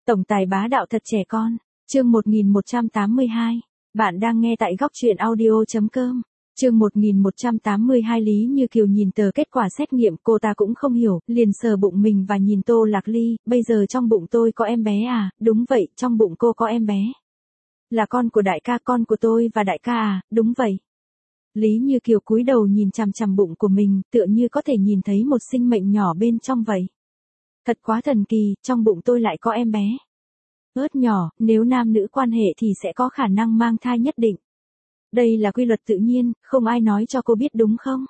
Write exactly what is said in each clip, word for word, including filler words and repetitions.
Tổng tài bá đạo thật trẻ con. Chương một nghìn một trăm tám mươi hai. Bạn đang nghe tại góc truyện audio chấm com. Chương một nghìn một trăm tám mươi hai. Lý Như Kiều nhìn tờ kết quả xét nghiệm, cô ta cũng không hiểu, liền sờ bụng mình và nhìn Tô Lạc Ly, bây giờ trong bụng tôi có em bé à? Đúng vậy, trong bụng cô có em bé. Là con của đại ca, con của tôi và đại ca à? Đúng vậy. Lý Như Kiều cúi đầu nhìn chằm chằm bụng của mình, tựa như có thể nhìn thấy một sinh mệnh nhỏ bên trong vậy. Thật quá thần kỳ, trong bụng tôi lại có em bé. Ớt nhỏ, nếu nam nữ quan hệ thì sẽ có khả năng mang thai nhất định. Đây là quy luật tự nhiên, không ai nói cho cô biết đúng không?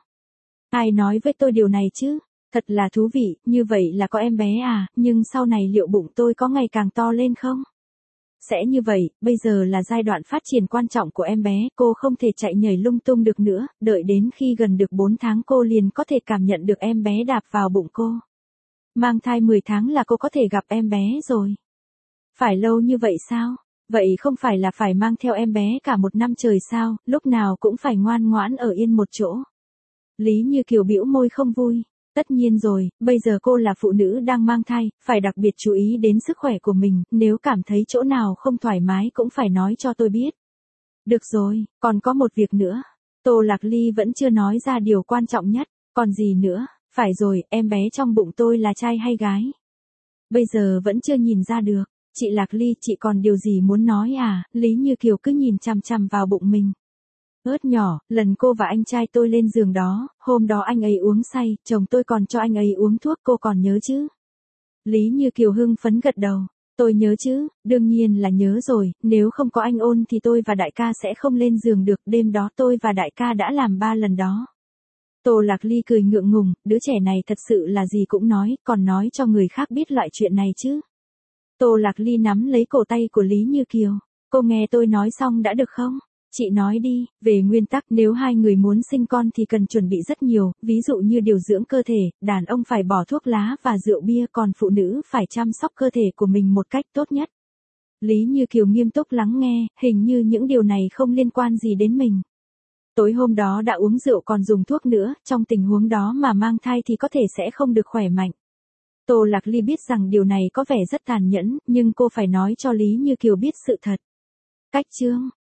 Ai nói với tôi điều này chứ? Thật là thú vị, như vậy là có em bé à, nhưng sau này liệu bụng tôi có ngày càng to lên không? Sẽ như vậy, bây giờ là giai đoạn phát triển quan trọng của em bé, cô không thể chạy nhảy lung tung được nữa, đợi đến khi gần được bốn tháng cô liền có thể cảm nhận được em bé đạp vào bụng cô. Mang thai mười tháng là cô có thể gặp em bé rồi. Phải lâu như vậy sao? Vậy không phải là phải mang theo em bé cả một năm trời sao, lúc nào cũng phải ngoan ngoãn ở yên một chỗ. Lý Như Kiều bĩu môi không vui. Tất nhiên rồi, bây giờ cô là phụ nữ đang mang thai, phải đặc biệt chú ý đến sức khỏe của mình, nếu cảm thấy chỗ nào không thoải mái cũng phải nói cho tôi biết. Được rồi, còn có một việc nữa. Tô Lạc Ly vẫn chưa nói ra điều quan trọng nhất, còn gì nữa? Phải rồi, em bé trong bụng tôi là trai hay gái? Bây giờ vẫn chưa nhìn ra được. Chị Lạc Ly, chị còn điều gì muốn nói à? Lý Như Kiều cứ nhìn chằm chằm vào bụng mình. Ớt nhỏ, lần cô và anh trai tôi lên giường đó, hôm đó anh ấy uống say, chồng tôi còn cho anh ấy uống thuốc, cô còn nhớ chứ? Lý Như Kiều hưng phấn gật đầu. Tôi nhớ chứ, đương nhiên là nhớ rồi, nếu không có anh Ôn thì tôi và đại ca sẽ không lên giường được, đêm đó tôi và đại ca đã làm ba lần đó. Tô Lạc Ly cười ngượng ngùng, đứa trẻ này thật sự là gì cũng nói, còn nói cho người khác biết loại chuyện này chứ. Tô Lạc Ly nắm lấy cổ tay của Lý Như Kiều. Cô nghe tôi nói xong đã được không? Chị nói đi, về nguyên tắc nếu hai người muốn sinh con thì cần chuẩn bị rất nhiều, ví dụ như điều dưỡng cơ thể, đàn ông phải bỏ thuốc lá và rượu bia, còn phụ nữ phải chăm sóc cơ thể của mình một cách tốt nhất. Lý Như Kiều nghiêm túc lắng nghe, hình như những điều này không liên quan gì đến mình. Tối hôm đó đã uống rượu còn dùng thuốc nữa, trong tình huống đó mà mang thai thì có thể sẽ không được khỏe mạnh. Tô Lạc Ly biết rằng điều này có vẻ rất tàn nhẫn, nhưng cô phải nói cho Lý Như Kiều biết sự thật. Cách chương,